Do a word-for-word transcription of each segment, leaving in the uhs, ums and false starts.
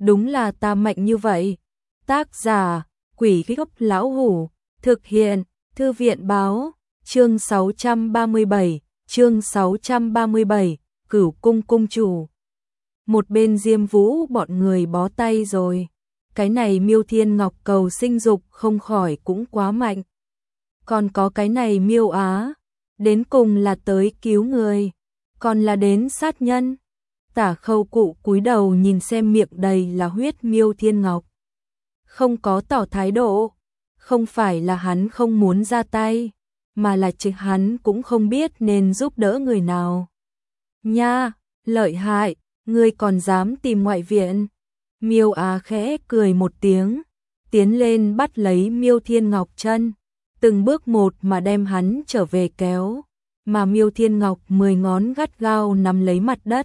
đúng là ta mạnh như vậy. Tác giả, Quỷ Gốc Lão Hủ, thực hiện, Thư viện báo, chương sáu trăm ba mươi bảy, chương sáu trăm ba mươi bảy, Cửu Cung cung chủ. Một bên Diêm Vũ bọn người bó tay rồi, cái này Miêu Thiên Ngọc cầu sinh dục không khỏi cũng quá mạnh. Còn có cái này Miêu Á, đến cùng là tới cứu người, còn là đến sát nhân. Tả Khâu Cụ cúi đầu nhìn xem miệng đầy là huyết Miêu Thiên Ngọc. Không có tỏ thái độ, không phải là hắn không muốn ra tay, mà là chính hắn cũng không biết nên giúp đỡ người nào. Nha, lợi hại, ngươi còn dám tìm ngoại viện. Miêu Á khẽ cười một tiếng, tiến lên bắt lấy Miêu Thiên Ngọc chân, từng bước một mà đem hắn trở về kéo, mà Miêu Thiên Ngọc mười ngón gắt gao nắm lấy mặt đất.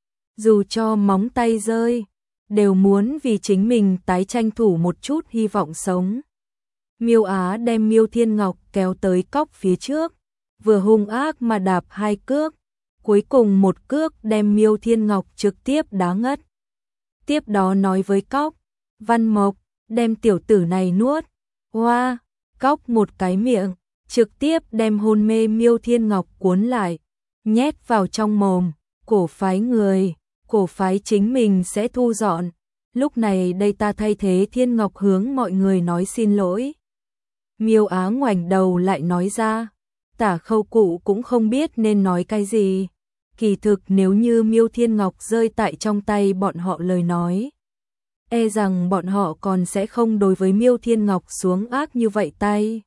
Dù cho móng tay rơi, đều muốn vì chính mình tái tranh thủ một chút hy vọng sống. Miêu Á đem Miêu Thiên Ngọc kéo tới cốc phía trước, vừa hung ác mà đạp hai cước, cuối cùng một cước đem Miêu Thiên Ngọc trực tiếp đá ngất. Tiếp đó nói với cốc, Văn Mộc, đem tiểu tử này nuốt. Hoa, cốc một cái miệng, trực tiếp đem hôn mê Miêu Thiên Ngọc cuốn lại, nhét vào trong mồm, cổ phái người, cổ phái chính mình sẽ thu dọn. Lúc này đây ta thay thế Thiên Ngọc hướng mọi người nói xin lỗi. Miêu Á ngoảnh đầu lại nói ra, Tả Khâu Cụ cũng không biết nên nói cái gì. Kỳ thực nếu như Miêu Thiên Ngọc rơi tại trong tay bọn họ lời nói, e rằng bọn họ còn sẽ không đối với Miêu Thiên Ngọc xuống ác như vậy tay.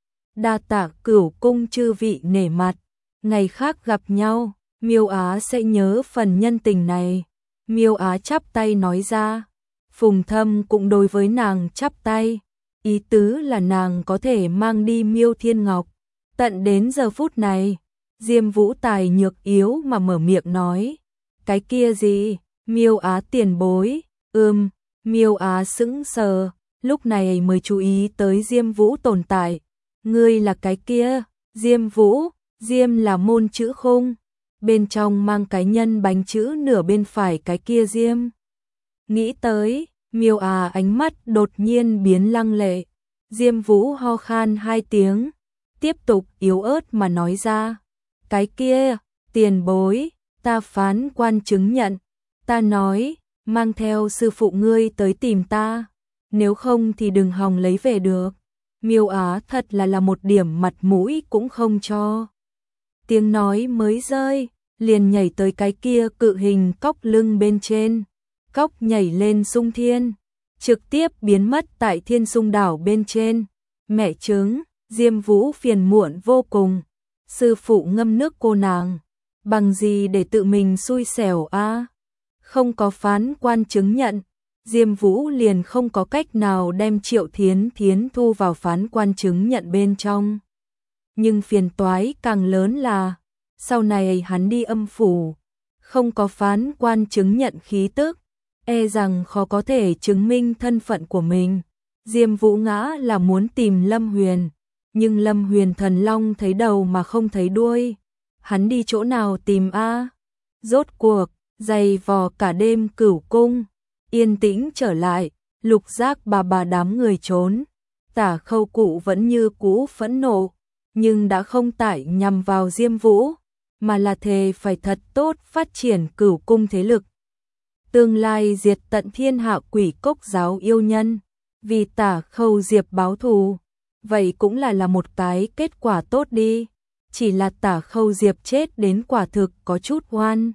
Đa tạ Cửu Cung chư vị nể mặt, ngày khác gặp nhau, Miêu Á sẽ nhớ phần nhân tình này. Miêu Á chắp tay nói ra, Phùng Thâm cũng đối với nàng chắp tay, ý tứ là nàng có thể mang đi Miêu Thiên Ngọc. Tận đến giờ phút này, Diêm Vũ tài nhược yếu mà mở miệng nói, cái kia gì, Miêu Á tiền bối, ưm, Miêu Á sững sờ, lúc này mới chú ý tới Diêm Vũ tồn tại. Ngươi là cái kia, Diêm Vũ, Diêm là môn chữ khung, bên trong mang cái nhân bánh chữ nửa bên phải cái kia Diêm. Nghĩ tới, Miêu Á ánh mắt đột nhiên biến lăng lệ, Diêm Vũ ho khan hai tiếng, tiếp tục yếu ớt mà nói ra, cái kia, tiền bối, ta phán quan chứng nhận, ta nói, mang theo sư phụ ngươi tới tìm ta, nếu không thì đừng hòng lấy về được. Miêu Á thật là là một điểm mặt mũi cũng không cho. Tiếng nói mới rơi, liền nhảy tới cái kia cự hình cốc lưng bên trên, cốc nhảy lên sung thiên, trực tiếp biến mất tại Thiên Sung đảo bên trên. Mẹ chứng, Diêm Vũ phiền muộn vô cùng, sư phụ ngâm nước cô nàng, bằng gì để tự mình xui xẻo a? Không có phán quan chứng nhận, Diêm Vũ liền không có cách nào đem Triệu Thiến Thiến thu vào phán quan chứng nhận bên trong. Nhưng phiền toái càng lớn là, sau này hắn đi âm phủ, không có phán quan chứng nhận khí tức, e rằng khó có thể chứng minh thân phận của mình. Diêm Vũ ngã là muốn tìm Lâm Huyền, nhưng Lâm Huyền thần long thấy đầu mà không thấy đuôi, hắn đi chỗ nào tìm a? Rốt cuộc, dày vò cả đêm Cửu Cung, yên tĩnh trở lại, Lục Giác bà bà đám người trốn. Tả Khâu Cụ vẫn như cũ phẫn nộ, nhưng đã không tại nhằm vào Diêm Vũ, mà là thề phải thật tốt phát triển Cửu Cung thế lực. Tương lai diệt tận thiên hạ quỷ cốc giáo yêu nhân, vì Tả Khâu Diệp báo thù, vậy cũng là là một cái kết quả tốt đi, chỉ là Tả Khâu Diệp chết đến quả thực có chút oan.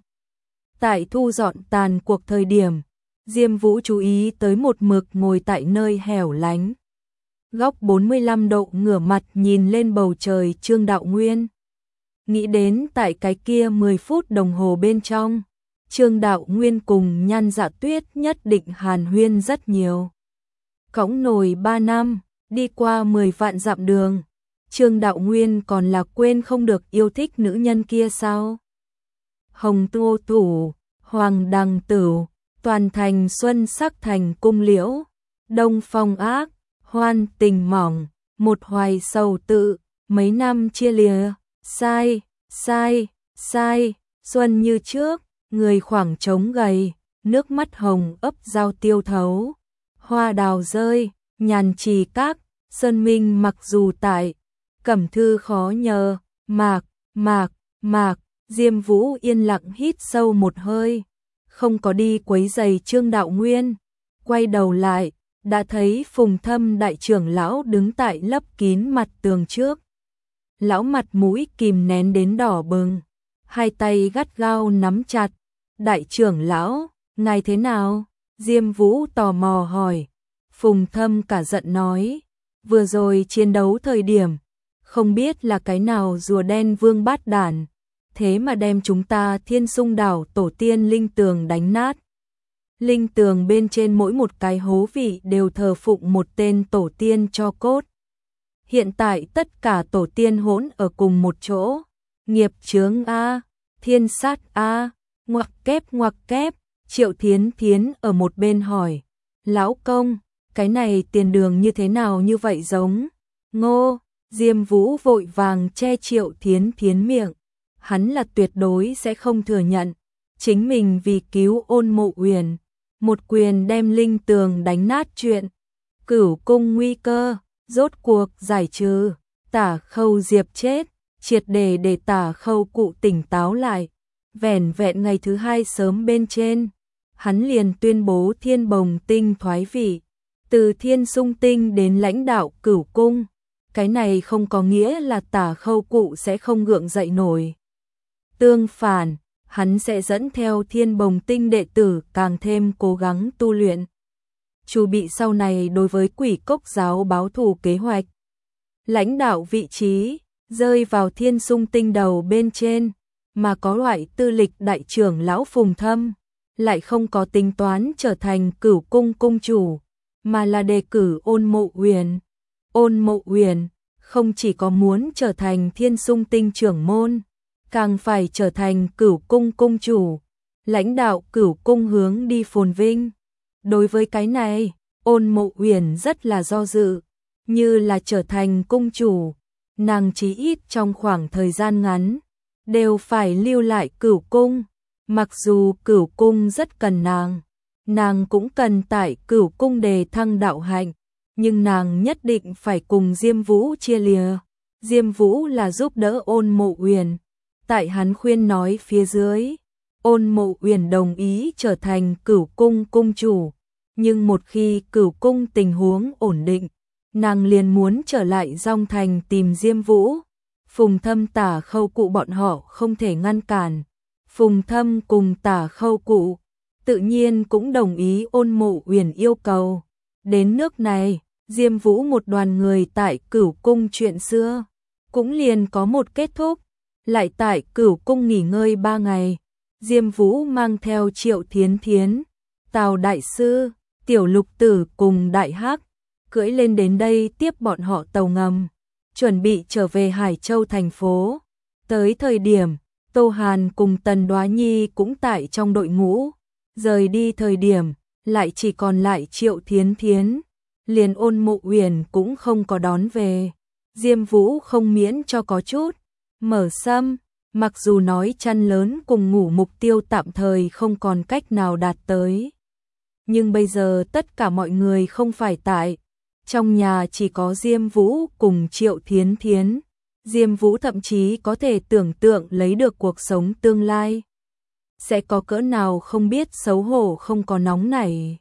Tại thu dọn tàn cuộc thời điểm, Diêm Vũ chú ý tới một mực ngồi tại nơi hẻo lánh, góc bốn mươi lăm độ ngửa mặt nhìn lên bầu trời Trương Đạo Nguyên. Nghĩ đến tại cái kia mười phút đồng hồ bên trong, Trương Đạo Nguyên cùng Nhan Dạ Tuyết nhất định hàn huyên rất nhiều. Cõng nồi ba năm, đi qua mười vạn dặm đường, Trương Đạo Nguyên còn là quên không được yêu thích nữ nhân kia sao? Hồng Tô Tủ, Hoàng Đằng Tửu, toàn thành xuân sắc thành cung liễu, đông phong ác, hoan tình mỏng, một hoài sầu tự, mấy năm chia lìa, sai, sai, sai, xuân như trước, người khoảng trống gầy, nước mắt hồng ấp giao tiêu thấu, hoa đào rơi, nhàn trì các, sơn minh mặc dù tại, cẩm thư khó nhờ, mạc, mạc, mạc, Diêm Vũ yên lặng hít sâu một hơi, không có đi quấy giày Trương Đạo Nguyên, quay đầu lại, đã thấy Phùng Thâm đại trưởng lão đứng tại lấp kín mặt tường trước. Lão mặt mũi kìm nén đến đỏ bừng, hai tay gắt gao nắm chặt. Đại trưởng lão, ngài thế nào? Diêm Vũ tò mò hỏi. Phùng Thâm cả giận nói, vừa rồi chiến đấu thời điểm, không biết là cái nào rùa đen vương bát đản, thế mà đem chúng ta Thiên Sung đảo tổ tiên linh tường đánh nát. Linh tường bên trên mỗi một cái hố vị đều thờ phụng một tên tổ tiên cho cốt. Hiện tại tất cả tổ tiên hỗn ở cùng một chỗ. Nghiệp chướng A, thiên sát A, ngoặc kép ngoặc kép, Triệu Thiến Thiến ở một bên hỏi. Lão công, cái này tiền đường như thế nào như vậy giống? Ngô, Diêm Vũ vội vàng che Triệu Thiến Thiến miệng. Hắn là tuyệt đối sẽ không thừa nhận. Chính mình vì cứu Ôn Mộ Uyển, một quyền đem linh tường đánh nát chuyện. Cửu cung nguy cơ, rốt cuộc giải trừ, Tả Khâu Diệp chết, triệt để để Tả Khâu cụ tỉnh táo lại. Vẻn vẹn ngày thứ hai sớm bên trên, hắn liền tuyên bố Thiên Bồng Tinh thoái vị, từ Thiên Sung Tinh đến lãnh đạo Cửu cung. Cái này không có nghĩa là Tả Khâu cụ sẽ không gượng dậy nổi. Tương phản, hắn sẽ dẫn theo Thiên Bồng Tinh đệ tử càng thêm cố gắng tu luyện, chuẩn bị sau này đối với Quỷ Cốc giáo báo thù kế hoạch. Lãnh đạo vị trí rơi vào Thiên Sung Tinh đầu bên trên, mà có loại tư lịch đại trưởng lão Phùng Thâm, lại không có tính toán trở thành Cửu cung cung chủ, mà là đề cử Ôn Mộ Uyển. Ôn Mộ Uyển không chỉ có muốn trở thành Thiên Sung Tinh trưởng môn, càng phải trở thành Cửu cung cung chủ, lãnh đạo Cửu cung hướng đi phồn vinh. Đối với cái này, Ôn Mộ Uyển rất là do dự, như là trở thành cung chủ, nàng chí ít trong khoảng thời gian ngắn đều phải lưu lại Cửu cung, mặc dù Cửu cung rất cần nàng, nàng cũng cần tại Cửu cung đề thăng đạo hạnh, nhưng nàng nhất định phải cùng Diêm Vũ chia lìa. Diêm Vũ là giúp đỡ Ôn Mộ Uyển, tại hắn khuyên nói phía dưới, Ôn Mộ Uyển đồng ý trở thành Cửu cung cung chủ, nhưng một khi Cửu cung tình huống ổn định, nàng liền muốn trở lại Dong Thành tìm Diêm Vũ. Phùng Thâm Tả Khâu cụ bọn họ không thể ngăn cản. Phùng Thâm cùng Tả Khâu cụ tự nhiên cũng đồng ý Ôn Mộ Uyển yêu cầu. Đến nước này, Diêm Vũ một đoàn người tại Cửu cung chuyện xưa cũng liền có một kết thúc. Lại tại Cửu cung nghỉ ngơi ba ngày, Diêm Vũ mang theo Triệu Thiến Thiến, Tào đại sư, Tiểu Lục Tử cùng Đại Hắc cưỡi lên đến đây tiếp bọn họ tàu ngầm, chuẩn bị trở về Hải Châu thành phố. Tới thời điểm, Tô Hàn cùng Tần Đoá Nhi cũng tại trong đội ngũ, rời đi thời điểm, lại chỉ còn lại Triệu Thiến Thiến, liền Ôn Mộ Uyển cũng không có đón về. Diêm Vũ không miễn cho có chút mở sâm, mặc dù nói chăn lớn cùng ngủ mục tiêu tạm thời không còn cách nào đạt tới. Nhưng bây giờ tất cả mọi người không phải tại, trong nhà chỉ có Diêm Vũ cùng Triệu Thiến Thiến. Diêm Vũ thậm chí có thể tưởng tượng lấy được cuộc sống tương lai sẽ có cỡ nào không biết xấu hổ không có nóng nảy.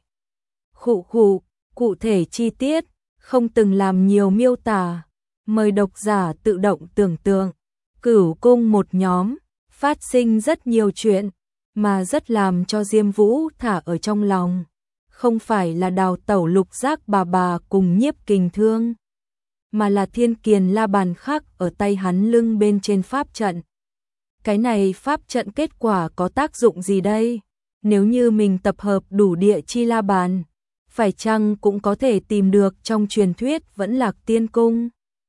Khụ khụ, cụ thể chi tiết, không từng làm nhiều miêu tả, mời độc giả tự động tưởng tượng. Cửu cung một nhóm, phát sinh rất nhiều chuyện, mà rất làm cho Diêm Vũ thả ở trong lòng. Không phải là Đào Tẩu Lục Giác bà bà cùng Nhiếp Kình Thương, mà là Thiên Kiền La Bàn khắc ở tay hắn lưng bên trên pháp trận. Cái này pháp trận kết quả có tác dụng gì đây? Nếu như mình tập hợp đủ địa chi La Bàn, phải chăng cũng có thể tìm được trong truyền thuyết Vẫn Lạc Tiên Cung?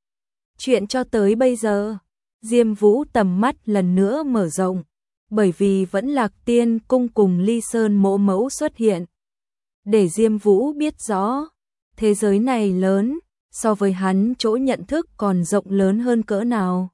Chuyện cho tới bây giờ, Diêm Vũ tầm mắt lần nữa mở rộng, bởi vì Vẫn Lạc Tiên Cung cùng Ly Sơn Mộ Mẫu xuất hiện. Để Diêm Vũ biết rõ, thế giới này lớn, so với hắn chỗ nhận thức còn rộng lớn hơn cỡ nào.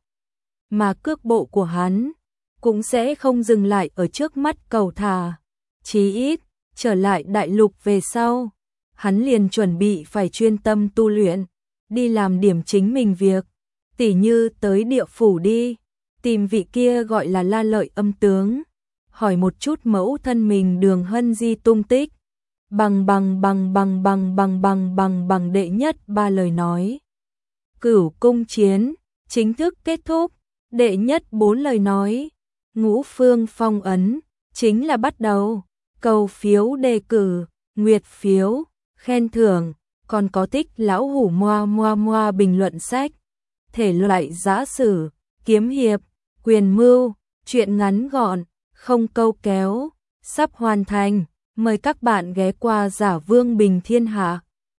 Mà cước bộ của hắn cũng sẽ không dừng lại ở trước mắt cầu thả. Chí ít, trở lại đại lục về sau, hắn liền chuẩn bị phải chuyên tâm tu luyện, đi làm điểm chính mình việc, tỉ như tới địa phủ đi, tìm vị kia gọi là La Lợi âm tướng, hỏi một chút mẫu thân mình Đường Hân Di tung tích. Bằng bằng bằng bằng bằng bằng bằng bằng bằng đệ nhất ba lời nói. Cửu cung chiến chính thức kết thúc, đệ nhất bốn lời nói. Ngũ phương phong ấn chính là bắt đầu. Cầu phiếu đề cử, nguyệt phiếu, khen thưởng, còn có tích lão hủ moa moa moa bình luận sách. Thể loại giã sử, kiếm hiệp, quyền mưu, truyện ngắn gọn, không câu kéo, sắp hoàn thành. Mời các bạn ghé qua Giả Vương Bình Thiên Hạ.